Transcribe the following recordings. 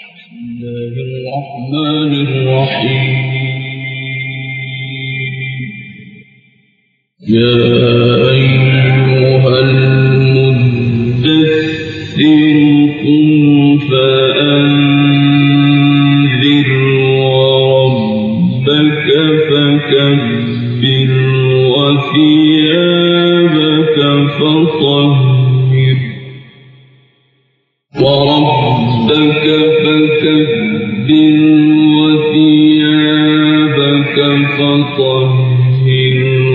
الله الرحمن الرحيم يا أيها المدثر قم فأنذر وربك فكبر وثيابك فطهر وربك فكبر وثيابك فطهر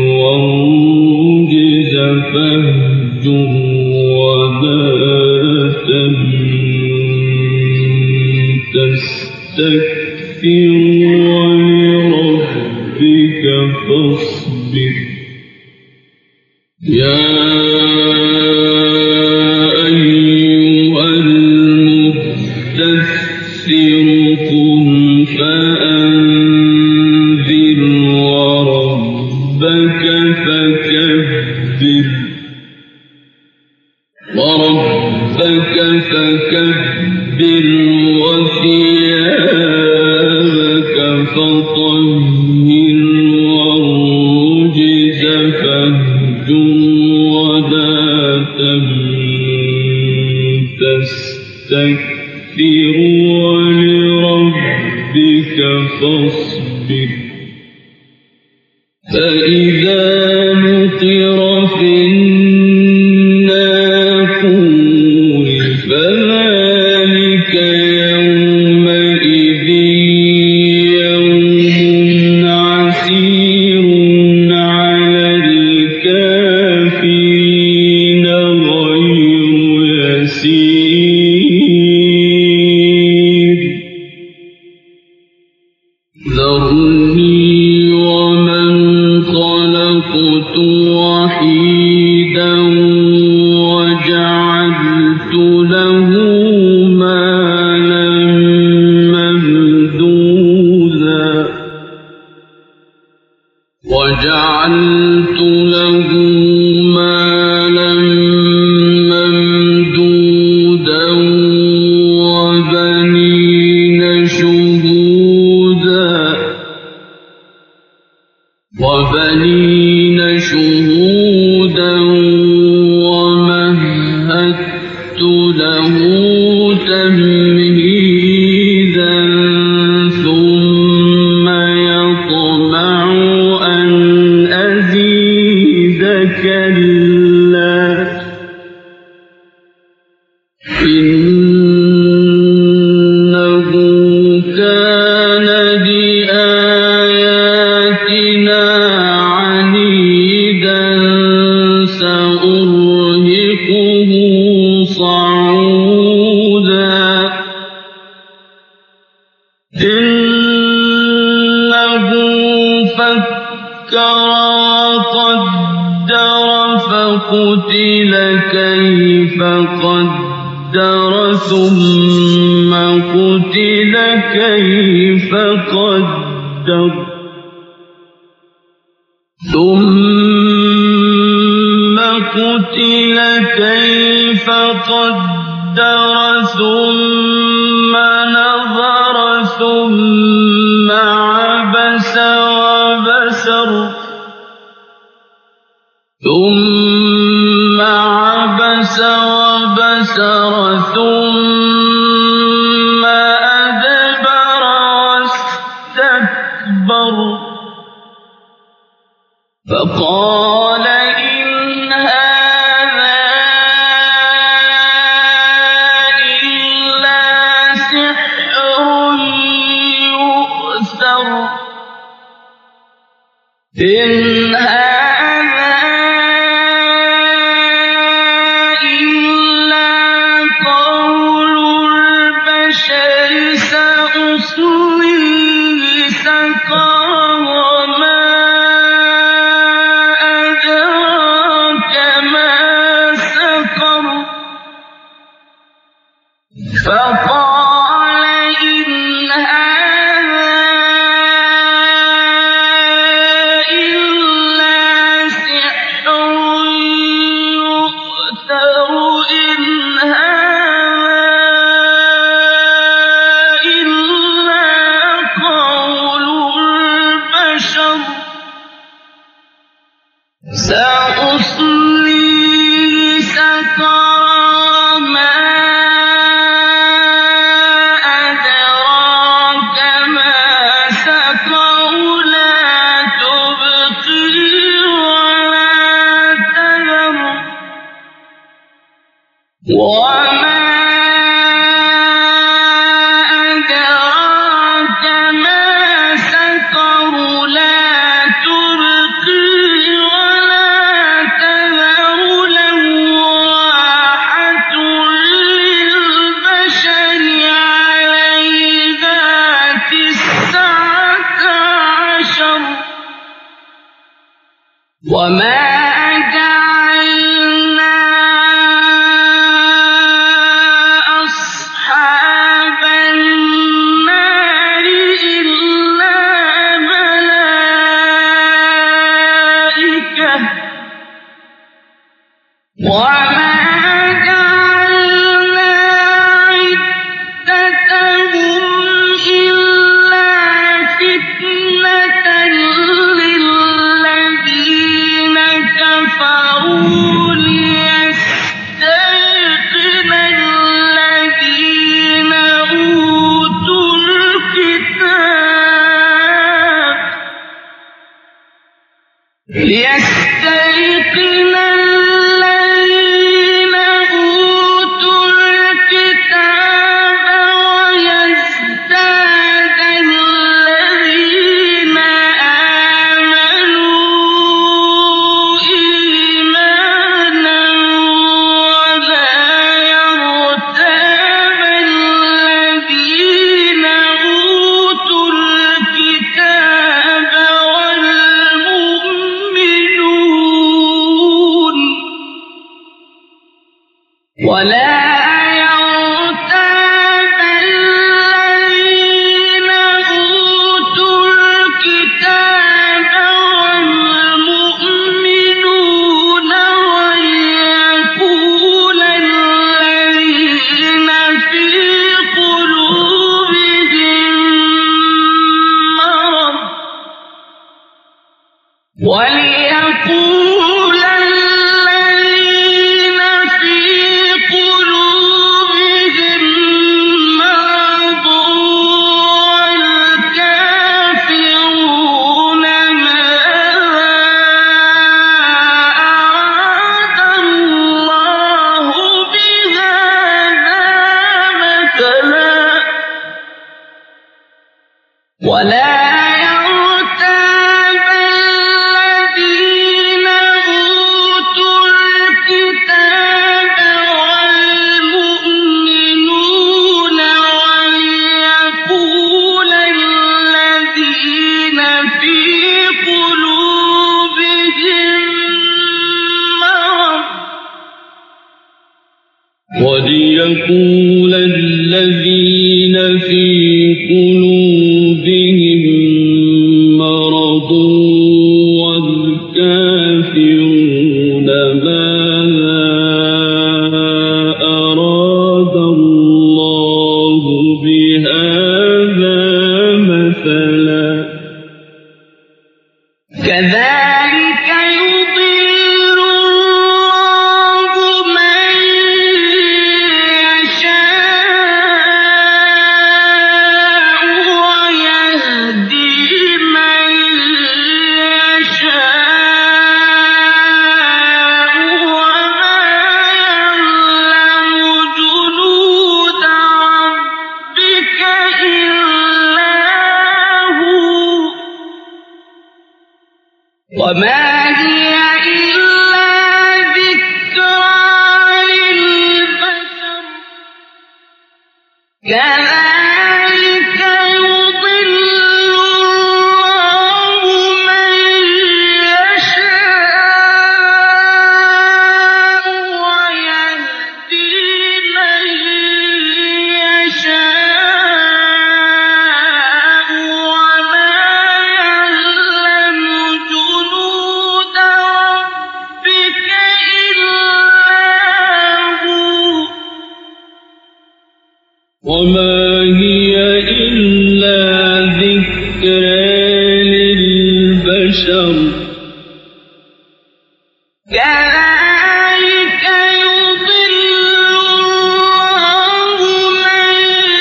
والرجز فاهجر ولا تستكثر ولربك فاصبر يا أيها المدثر قم فأنذر وربك فكبر وثيابك فطهر والرجز فاهجر ولا تستكثر ولربك فاصبر فإذا نقر في الناقور فذلك يومئذ يوم عسير على الكافرين غير يسير ذرني ومن خلقت وحيدا وجعلت له مالا ممدودا وبنين شهودا ومهدت له تمهيدا ثم يطمع أن أزيد كلا إنه كان لآياتنا عنيدا سأرهقه صعودا إنه فكر وقدر فقتل كيف قدر ثم قتل كيف قدر ثم قتل كيف قدر ثم نظر ثم عبس وبسر ثم عبس وبسر ثم أدبر واستكبر فقال إن هذا إلا سحر يؤثر إن هذا إلا قول البشر سأصليه سقر وما أدراك ما سقر فقال إن هذا إلا وليقول الذين في قلوبهم مرض والكافرون ماذا أراد الله بهذا مثلا كذلك يضل الله من يشاء ويهدي من يشاء وما يعلم جنود ربك إلا هو وما هي إلا ذكرى للبشر كذلك يضل الله من يشاء ويهدي من يشاء وما يعلم جنود ربك إلا هو وما هي إلا ذكرى للبشر كذلك يضل الله من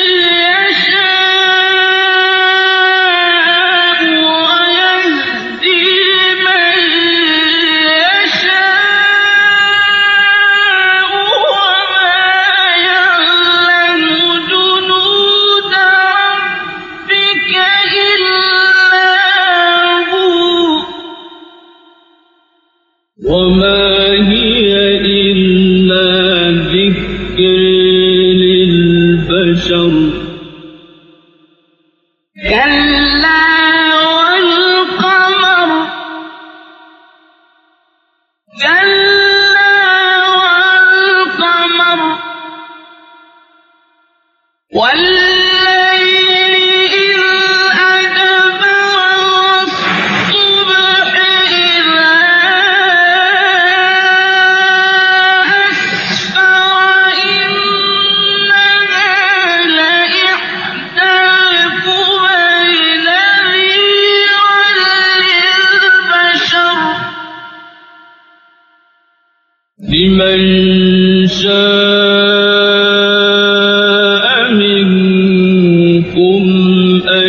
يشاء ويهدي من يشاء وما يعلم جنود ربك إلا هو وما هي إلا ذكر للبشر كلا والقمر لمن شاء منكم أن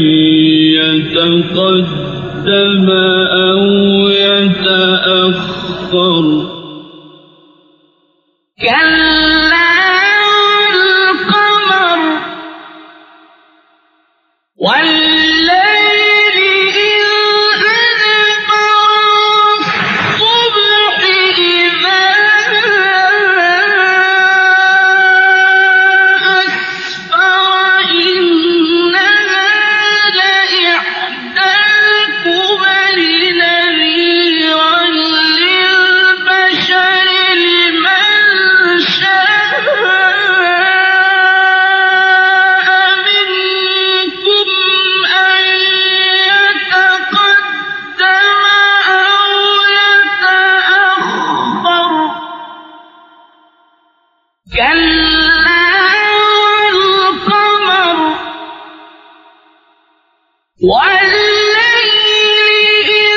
يتقدم أو يتأخر كلا والقمر والليل إذ أدبر والصبح إذا أسفر إنها لإحدى الكبر نذيرا للبشر لمن شاء منكم أن يتقدم أو يتأخر كلا والقمر والليل إذ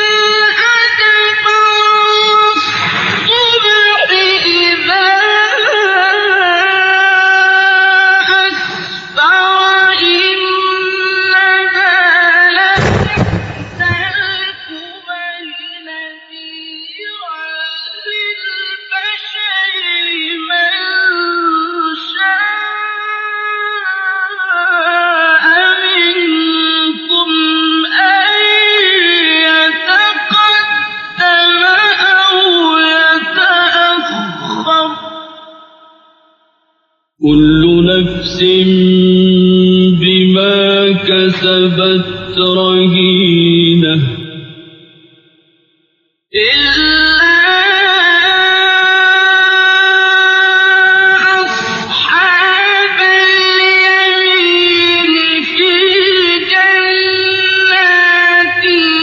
أدبر والصبح إذا أسفر إنها لإحدى الكبر نذيرا للبشر لمن شاء منكم أن يتقدم أو يتأخر كل نفس بما كسبت رهينة إلا أصحاب اليمين في جنات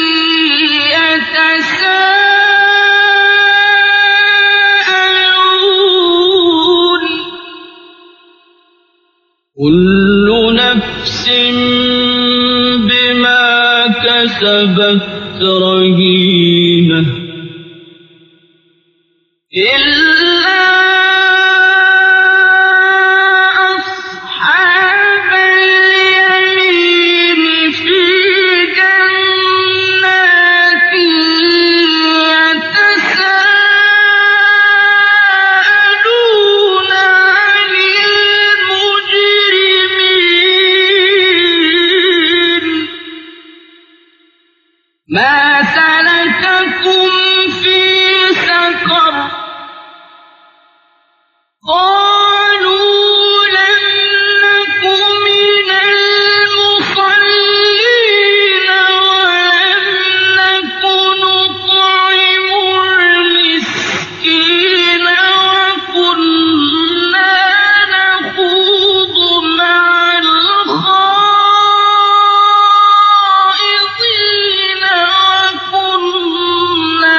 يتساءلون كل نفس بما كسبت رهينة إلا أصحاب اليمين في جنات يتساءلون عن المجرمين ما سلككم في سقر قالوا لم نك من المصلين ولم نك نطعم المسكين وكنا نخوض مع الخائضين وكنا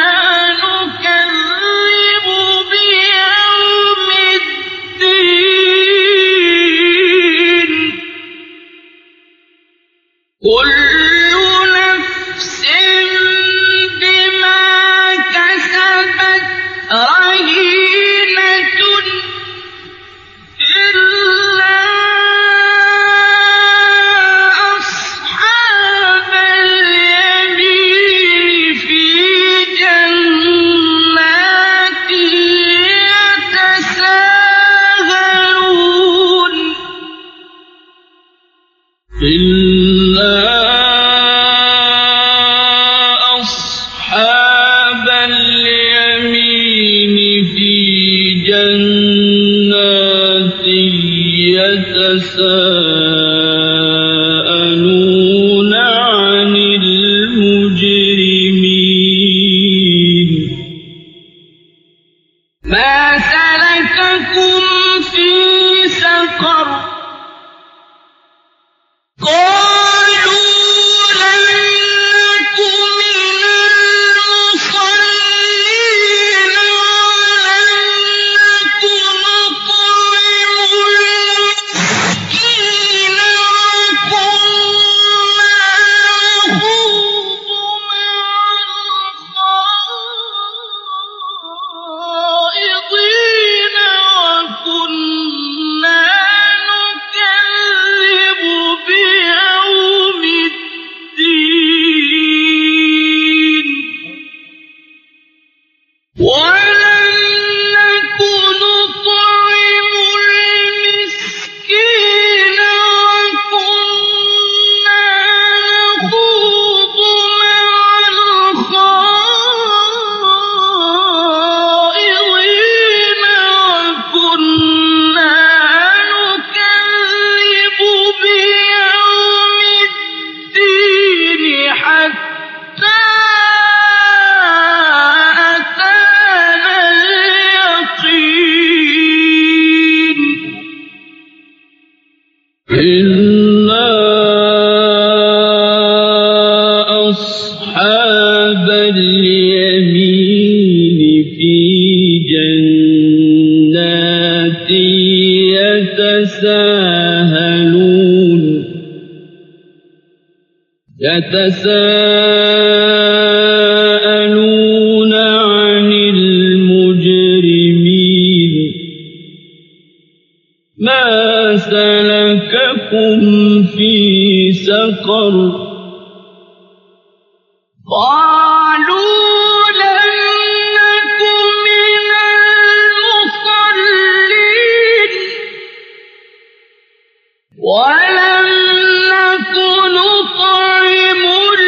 نكذب بيوم الدين كل نفس بما كسبت رهينة إلا أصحاب اليمين في جنات يتساءلون إلا أصحاب اليمين في جنات يتساءلون عن المجرمين ما سلككم في سقر قالوا لم نك من المصلين ولم نك نطعم المسكين وكنا إلا أصحاب اليمين في جنات يتساءلون عن المجرمين ما سلككم في سقر قالوا لم نك من المصلين ولم نك نطعم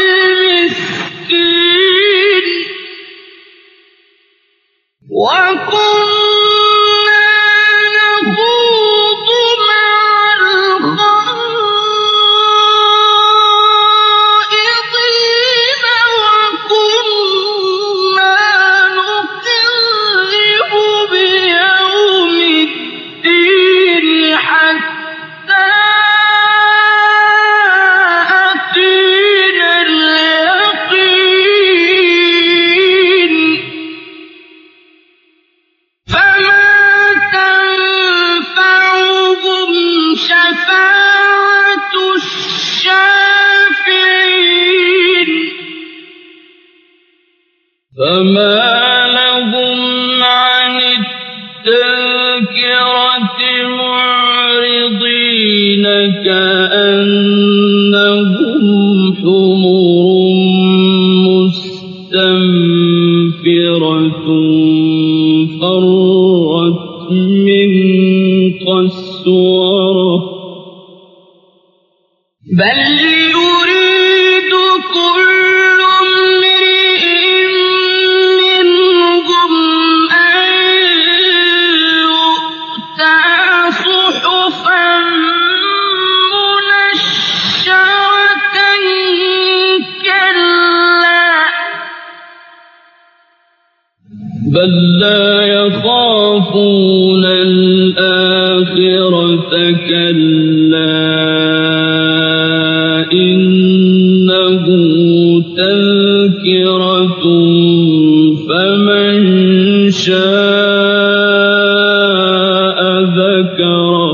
المسكين وكنا نخوض مع الخائضين وكنا نكذب بيوم الدين حتى أتينا اليقين فما تنفعهم شفاعة الشافعين فما لهم عن التذكرة معرضين كأنهم حمر مستنفرة فرت من قسورة بل يريد كل امرئ منهم أن يؤتى صحفا منشرة كلا بل لا يخافون الآخرة كلا إنه تذكرة فمن شاء ذكره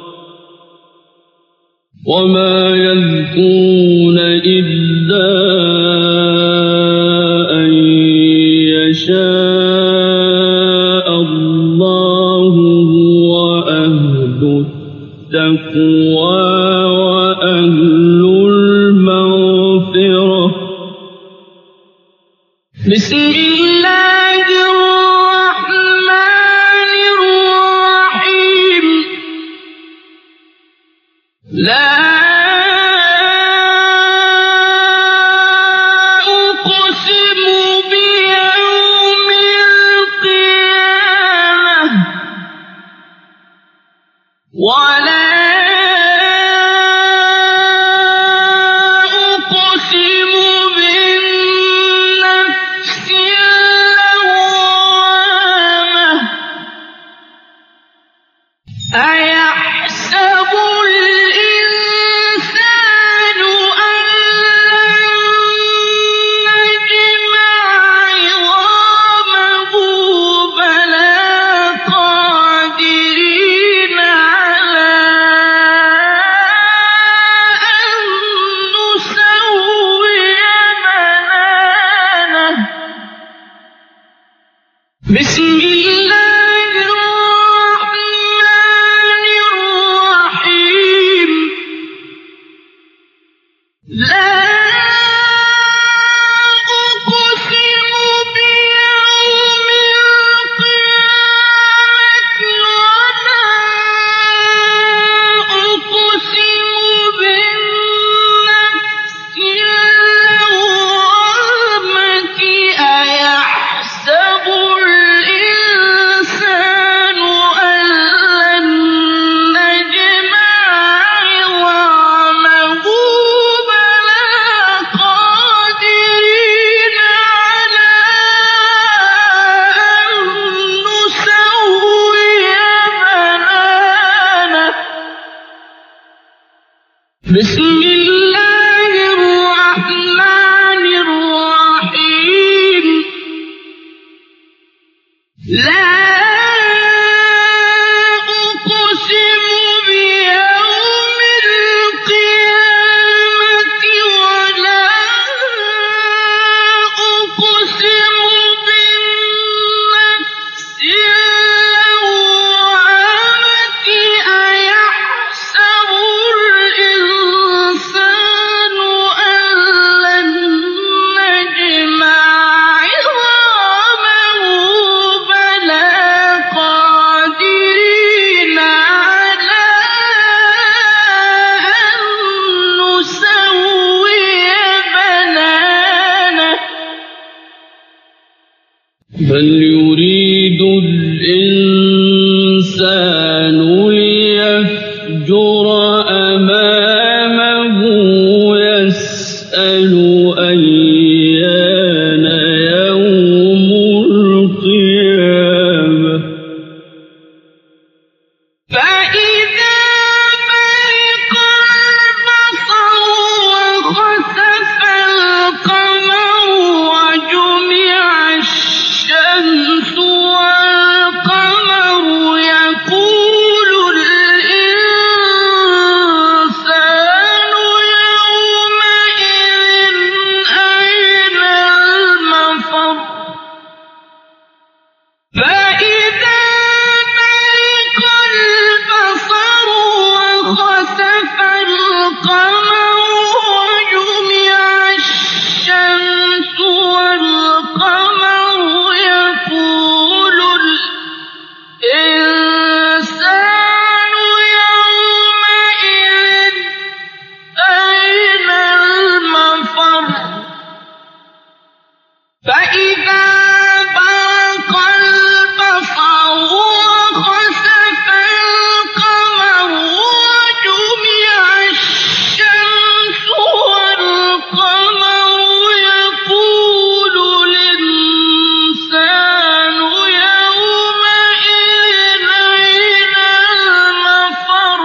وما يذكرون إلا أن يشاء الله هو أهل التقوى وأهل المغفرة بسم الله الرحمن الرحيم لا أقسم بيوم القيامة ولا أقسم بالنفس اللوامة أيحسب الإنسان بسم الله الرحمن الرحيم لا أقسم بيوم القيامة ولا أقسم بالنفس اللوامة أيحسب الإنسان أن لن نجمع عظامه بلى قادرين على أن نسوي بنانه بل يريد الإنسان ليفجر أمامه يسأل أيان يوم القيامة فإذا برق البصر وخسف القمر وجمع الشمس والقمر يقول الإنسان يومئذ أين المفر فإذا برق البصر وخسف القمر وجمع الشمس والقمر يقول الإنسان يومئذ أين المفر فإذا برق البصر وخسف القمر وجمع الشمس والقمر يقول الإنسان يومئذ أين المفر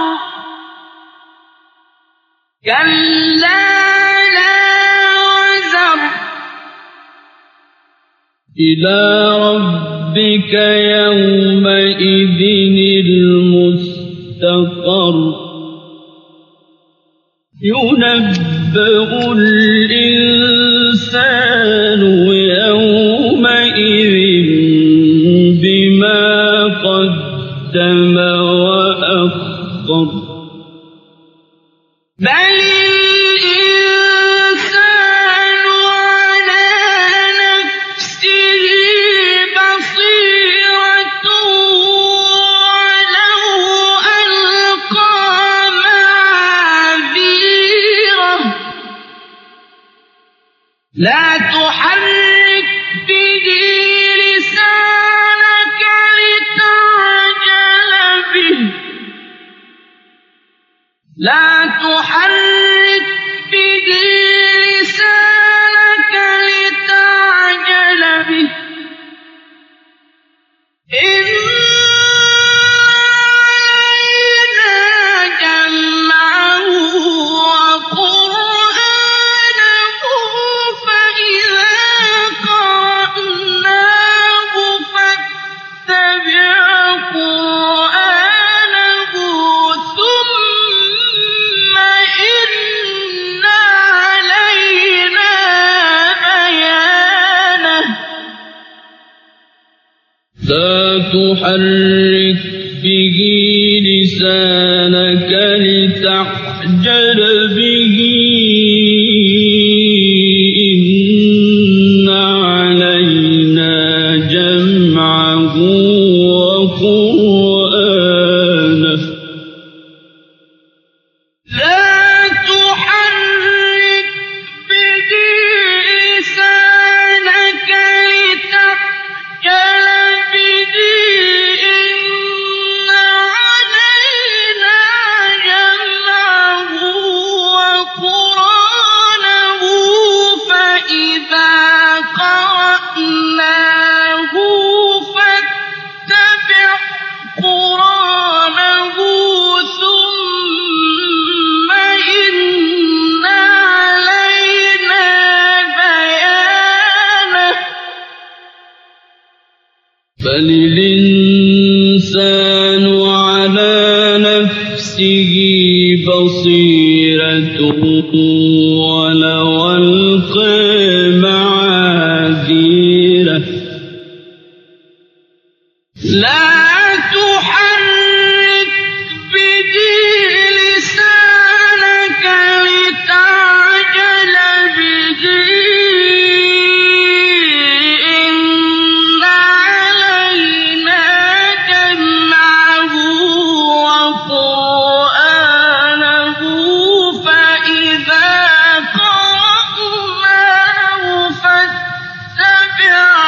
كلا لا وزر إلى ربك يومئذ المستقر ينبأ الإنسان يومئذ بما قدم وأخر بل الإنسان على نفسه بصيرة ولو ألقى معاذيره لا تحرك به لسانك لتعجل به لا تحرك به لسانك لتعجل به إن علينا جمعه وقرآنه فإذا قرأناه فاتبع قرآنه ثم إن علينا بيانه لا تحرك به لسانك لتعجل به إن علينا جمعه وقرآنه لا تحرك به لسانك لتعجل به إن علينا جمعه وقرآنه بل الإنسان على نفسه بصيرة ولو ألقى معاذيره لا تحرك به لسانك لتعجل به إن علينا جمعه وقرآنه فإذا قرأناه فاتبع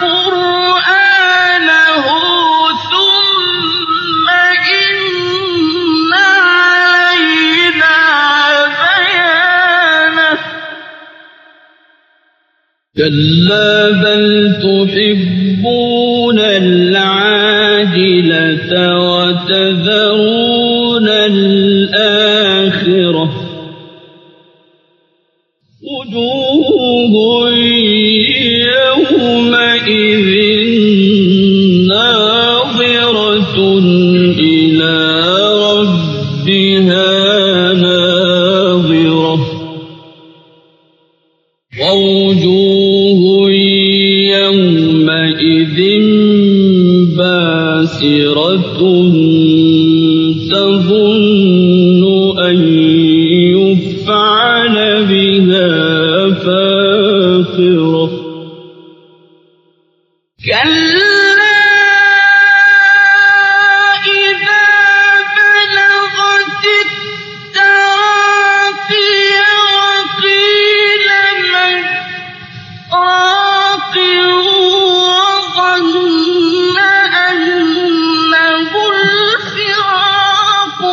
قرآنه ثم إن علينا بيانه كلا بل تحبون العاجلة وتذرون الآخرة وجوه يومئذ ناظرة إلى ربها ناظرة ووجوه يومئذ باسرة تظن أن يفعل بها فاقرة كلا إذا بلغت التراقي وقيل من راق وظن أنه الفراق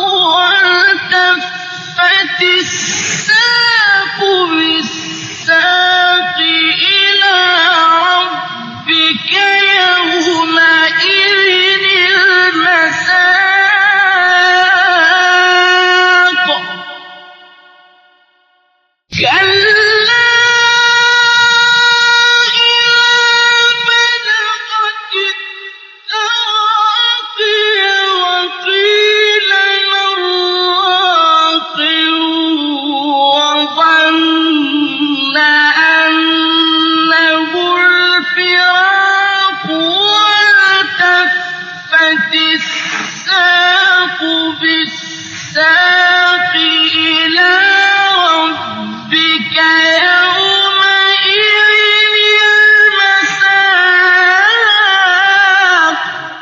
والتفت الساق بالساق إلى ربك يومئذ المساق كلا إذا بلغت التراقي وقيل من راق وظن أنه الفراق والتفت الساق بالساق إلى ربك يومئذ المساق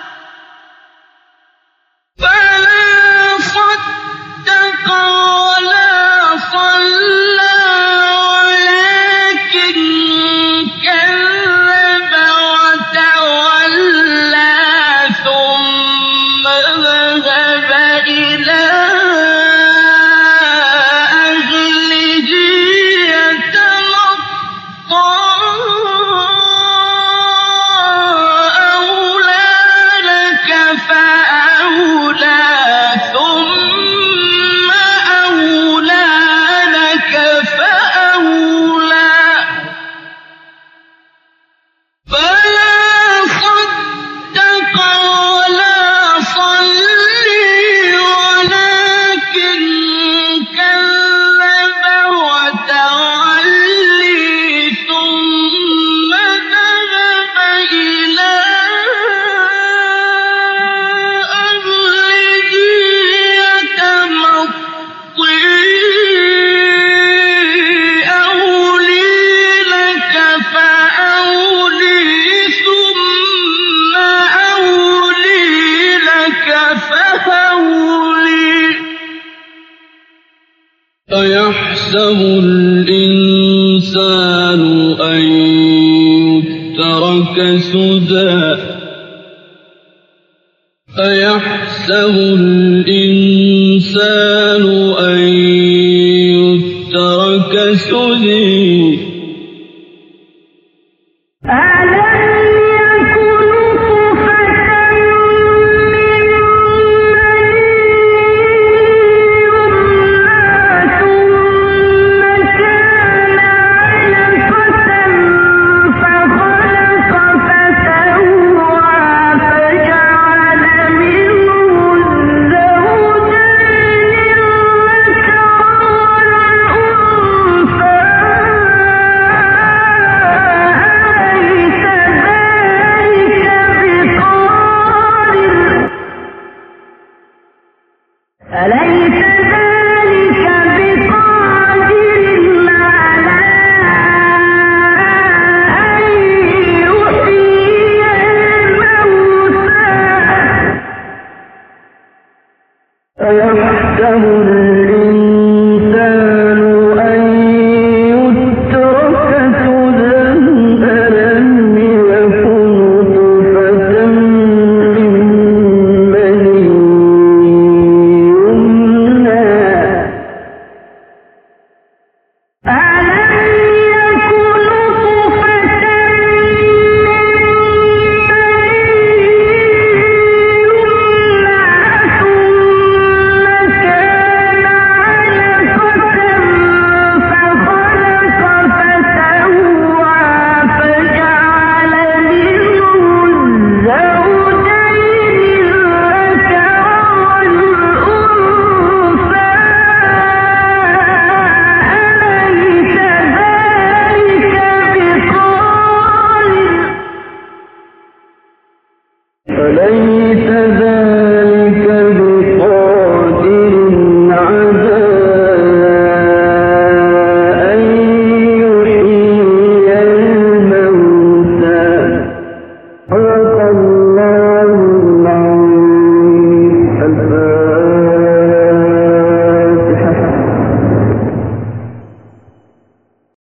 فلا صدق ولا صلى ولكن كذب وتولى ثم ذهب إلى أهله يتمطى أولى لك فأولى ثم أولى لك فأولى فلا صدق ولا صلي ولكن كذب وتولي ثم ذهب إلى أهله يتمطى أولي لك فأولي ثم أولي لك فأولي أيحسب الإنسان أن يترك سدى أيحسب الإنسان أن يترك سدى